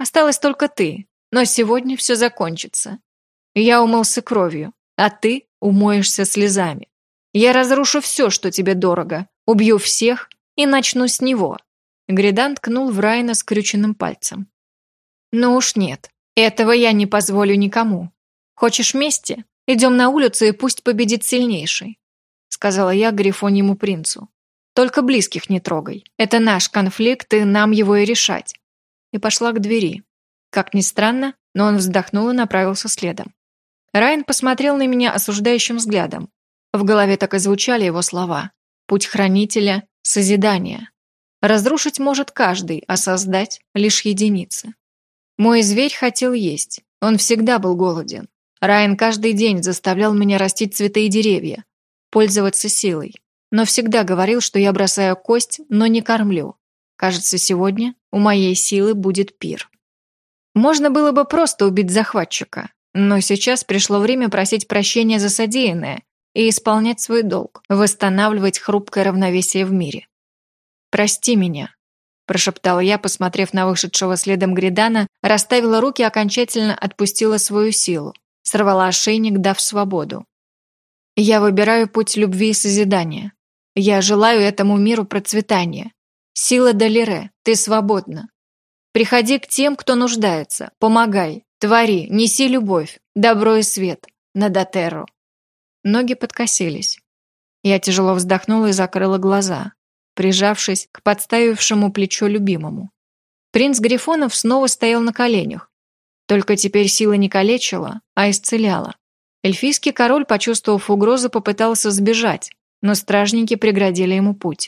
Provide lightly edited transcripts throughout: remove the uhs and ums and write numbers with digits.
Осталась только ты, но сегодня все закончится. Я умылся кровью, а ты умоешься слезами. Я разрушу все, что тебе дорого, убью всех и начну с него». Гридан ткнул в Райана скрюченным пальцем. «Ну уж нет, этого я не позволю никому. Хочешь мести? Идем на улицу, и пусть победит сильнейший», сказала я Грифоньему принцу. «Только близких не трогай. Это наш конфликт, и нам его и решать». И пошла к двери. Как ни странно, но он вздохнул и направился следом. Райан посмотрел на меня осуждающим взглядом. В голове так и звучали его слова. «Путь хранителя – созидание. Разрушить может каждый, а создать – лишь единицы». Мой зверь хотел есть. Он всегда был голоден. Райан каждый день заставлял меня растить цветы и деревья, пользоваться силой. Но всегда говорил, что я бросаю кость, но не кормлю. Кажется, сегодня у моей силы будет пир. Можно было бы просто убить захватчика, но сейчас пришло время просить прощения за содеянное и исполнять свой долг, восстанавливать хрупкое равновесие в мире. «Прости меня», – прошептала я, посмотрев на вышедшего следом Гридана, расставила руки, окончательно отпустила свою силу, сорвала ошейник, дав свободу. «Я выбираю путь любви и созидания. Я желаю этому миру процветания. Сила Далире, ты свободна. Приходи к тем, кто нуждается, помогай, твори, неси любовь, добро и свет на Дотерру». Ноги подкосились. Я тяжело вздохнула и закрыла глаза, прижавшись к подставившему плечо любимому. Принц Грифонов снова стоял на коленях. Только теперь сила не калечила, а исцеляла. Эльфийский король, почувствовав угрозу, попытался сбежать, но стражники преградили ему путь.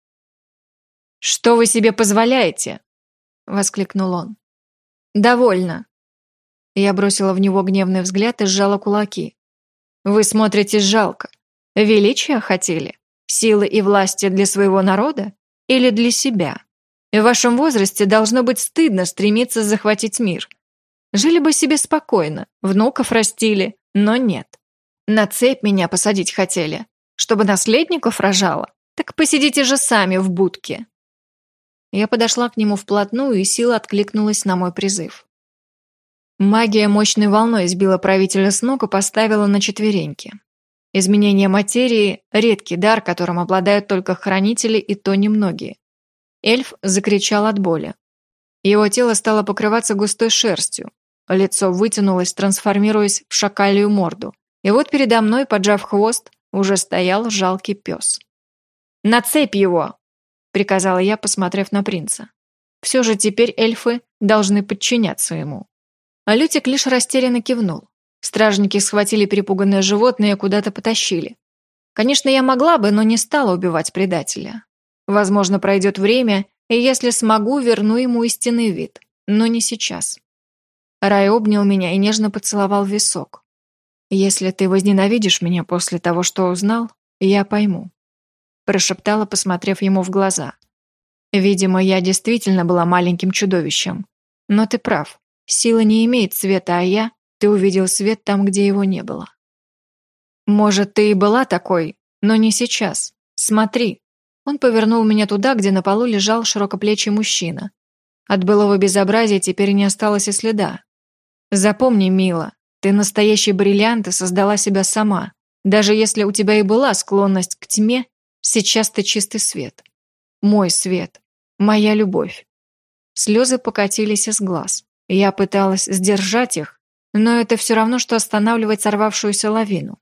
«Что вы себе позволяете?» — воскликнул он. «Довольно». Я бросила в него гневный взгляд и сжала кулаки. «Вы смотритесь жалко. Величия хотели? Силы и власти для своего народа? Или для себя? В вашем возрасте должно быть стыдно стремиться захватить мир. Жили бы себе спокойно, внуков растили, но нет. На цепь меня посадить хотели, чтобы наследников рожало? Так посидите же сами в будке». Я подошла к нему вплотную, и сила откликнулась на мой призыв. Магия мощной волной сбила правителя с ног и поставила на четвереньки. Изменение материи – редкий дар, которым обладают только хранители, и то немногие. Эльф закричал от боли. Его тело стало покрываться густой шерстью, лицо вытянулось, трансформируясь в шакалью морду. И вот передо мной, поджав хвост, уже стоял жалкий пес. «На цепь его!» – приказала я, посмотрев на принца. Все же теперь эльфы должны подчиняться ему. А Лютик лишь растерянно кивнул. Стражники схватили перепуганное животное и куда-то потащили. Конечно, я могла бы, но не стала убивать предателя. Возможно, пройдет время, и если смогу, верну ему истинный вид. Но не сейчас. Рай обнял меня и нежно поцеловал в висок. «Если ты возненавидишь меня после того, что узнал, я пойму», прошептала, посмотрев ему в глаза. «Видимо, я действительно была маленьким чудовищем. Но ты прав, сила не имеет цвета, а ты увидел свет там, где его не было. Может, ты и была такой, но не сейчас. Смотри». Он повернул меня туда, где на полу лежал широкоплечий мужчина. От былого безобразия теперь не осталось и следа. «Запомни, мила, ты настоящий бриллиант и создала себя сама. Даже если у тебя и была склонность к тьме, сейчас ты чистый свет. Мой свет, моя любовь». Слезы покатились из глаз. Я пыталась сдержать их, но это все равно, что останавливать сорвавшуюся лавину.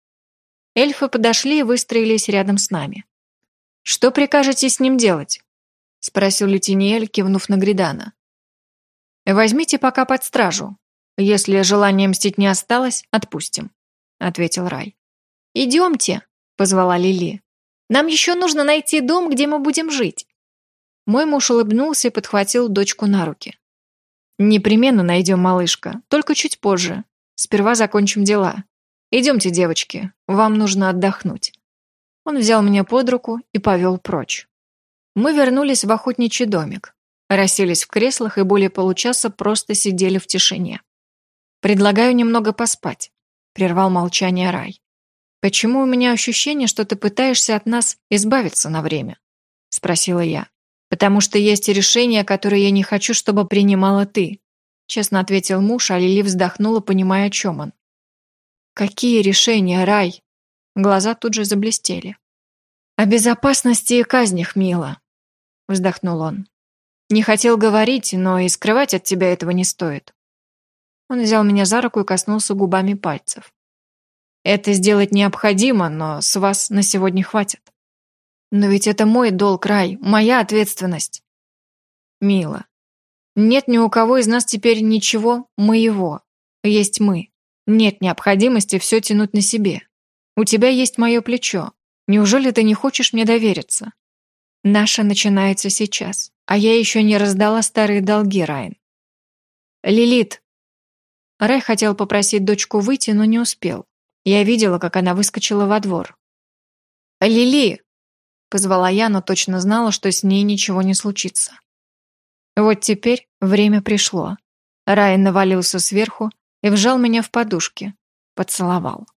Эльфы подошли и выстроились рядом с нами. «Что прикажете с ним делать?» — спросил Лютиниэль, кивнув на Гридана. «Возьмите пока под стражу. Если желания мстить не осталось, отпустим», — ответил Рай. «Идемте», — позвала Лили. «Нам еще нужно найти дом, где мы будем жить». Мой муж улыбнулся и подхватил дочку на руки. «Непременно найдем, малышка, только чуть позже. Сперва закончим дела. Идемте, девочки, вам нужно отдохнуть». Он взял меня под руку и повел прочь. Мы вернулись в охотничий домик, расселись в креслах и более получаса просто сидели в тишине. «Предлагаю немного поспать», — прервал молчание Рай. «Почему у меня ощущение, что ты пытаешься от нас избавиться на время?» — спросила я. «Потому что есть решения, которые я не хочу, чтобы принимала ты», честно ответил муж, а Лили вздохнула, понимая, о чем он. «Какие решения, Рай?» Глаза тут же заблестели. «О безопасности и казнях, мила», вздохнул он. «Не хотел говорить, но и скрывать от тебя этого не стоит». Он взял меня за руку и коснулся губами пальцев. «Это сделать необходимо, но с вас на сегодня хватит». «Но ведь это мой долг, Рай, моя ответственность». «Мила, нет ни у кого из нас теперь ничего моего. Есть мы. Нет необходимости все тянуть на себе. У тебя есть мое плечо. Неужели ты не хочешь мне довериться? Наше начинается сейчас, а я еще не раздала старые долги, Райан». «Лилит!» Рай хотел попросить дочку выйти, но не успел. Я видела, как она выскочила во двор. «Лили!» — позвала я, но точно знала, что с ней ничего не случится. Вот теперь время пришло. Райан навалился сверху и вжал меня в подушки. Поцеловал.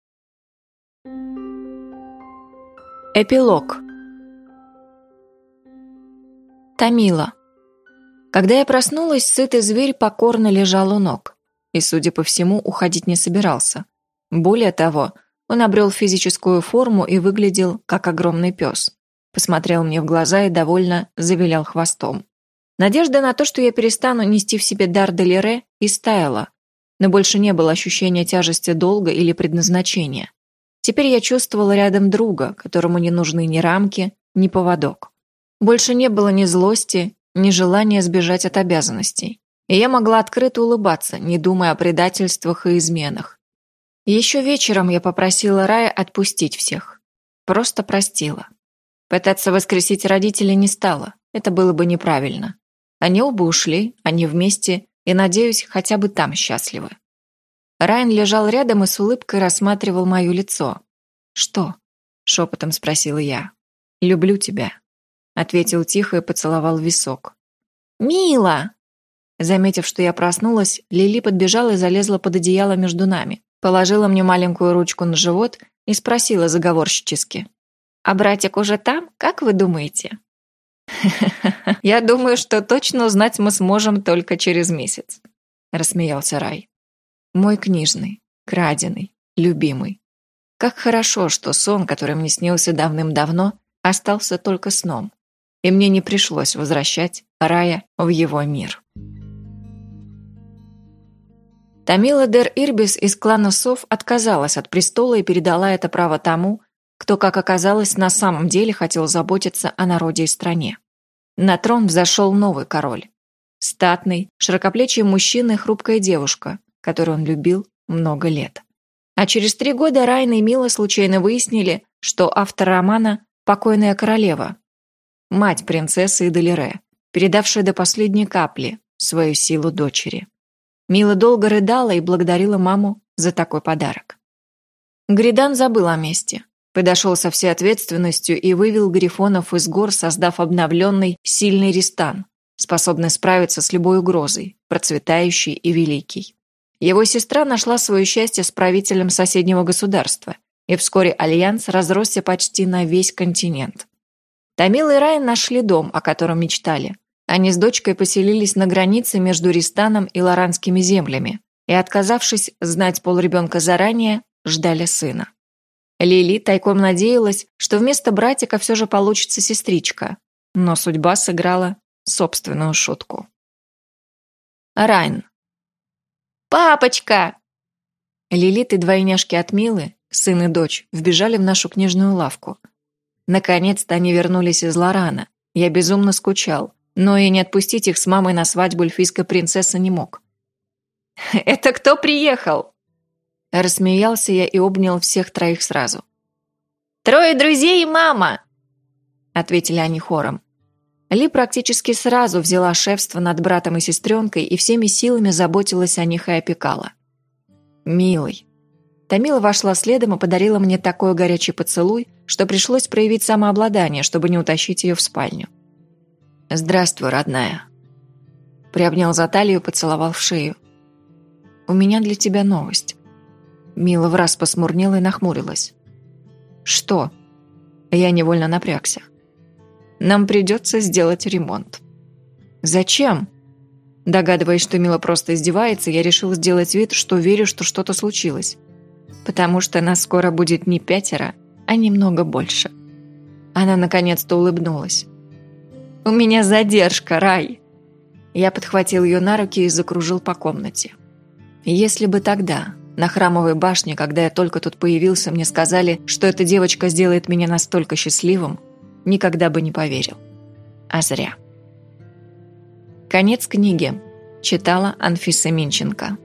Эпилог. Тамила. Когда я проснулась, сытый зверь покорно лежал у ног. И, судя по всему, уходить не собирался. Более того, он обрел физическую форму и выглядел, как огромный пес. Посмотрел мне в глаза и довольно завилял хвостом. Надежда на то, что я перестану нести в себе дар Делире, истаяла, но больше не было ощущения тяжести долга или предназначения. Теперь я чувствовала рядом друга, которому не нужны ни рамки, ни поводок. Больше не было ни злости, ни желания сбежать от обязанностей. И я могла открыто улыбаться, не думая о предательствах и изменах. Еще вечером я попросила Рая отпустить всех. Просто простила. Пытаться воскресить родителей не стала, это было бы неправильно. Они оба ушли, они вместе, и, надеюсь, хотя бы там счастливы. Райан лежал рядом и с улыбкой рассматривал мое лицо. «Что?» – шепотом спросила я. «Люблю тебя», – ответил тихо и поцеловал в висок. «Мила!» Заметив, что я проснулась, Лили подбежала и залезла под одеяло между нами, положила мне маленькую ручку на живот и спросила заговорщически. «А братик уже там, как вы думаете?» «Я думаю, что точно узнать мы сможем только через месяц», – рассмеялся Рай. «Мой книжный, краденый, любимый. Как хорошо, что сон, который мне снился давным-давно, остался только сном, и мне не пришлось возвращать Рая в его мир». Тамила дер Ирбис из клана Сов отказалась от престола и передала это право тому, кто, как оказалось, на самом деле хотел заботиться о народе и стране. На трон взошел новый король. Статный, широкоплечий мужчина и хрупкая девушка, которую он любил много лет. А через 3 года Райан и Мила случайно выяснили, что автор романа – покойная королева, мать принцессы Делире, передавшая до последней капли свою силу дочери. Мила долго рыдала и благодарила маму за такой подарок. Гридан забыл о мести, подошел со всей ответственностью и вывел грифонов из гор, создав обновленный, сильный Ристан, способный справиться с любой угрозой, процветающий и великий. Его сестра нашла свое счастье с правителем соседнего государства, и вскоре альянс разросся почти на весь континент. Тамила и Райан нашли дом, о котором мечтали. Они с дочкой поселились на границе между Ристаном и Лоранскими землями и, отказавшись знать пол ребенка заранее, ждали сына. Лили тайком надеялась, что вместо братика все же получится сестричка, но судьба сыграла собственную шутку. Райан. «Папочка!» Лилит и двойняшки от Милы, сын и дочь, вбежали в нашу книжную лавку. Наконец-то они вернулись из Лорана. Я безумно скучал, но и не отпустить их с мамой на свадьбу эльфийской принцессы не мог. «Это кто приехал?» Рассмеялся я и обнял всех 3 сразу. «3 друзей и мама!» Ответили они хором. Ли практически сразу взяла шефство над братом и сестренкой и всеми силами заботилась о них и опекала. «Милый». Тамила вошла следом и подарила мне такой горячий поцелуй, что пришлось проявить самообладание, чтобы не утащить ее в спальню. «Здравствуй, родная». Приобнял за талию и поцеловал в шею. «У меня для тебя новость». Мила враз посмурнела и нахмурилась. «Что?» Я невольно напрягся. Нам придется сделать ремонт». «Зачем?» Догадываясь, что Мила просто издевается, я решил сделать вид, что верю, что что-то случилось. «Потому что нас скоро будет не 5, а немного больше». Она наконец-то улыбнулась. «У меня задержка, Рай!» Я подхватил ее на руки и закружил по комнате. Если бы тогда, на Храмовой башне, когда я только тут появился, мне сказали, что эта девочка сделает меня настолько счастливым, никогда бы не поверил. А зря. Конец книги. Читала Анфиса Минченко.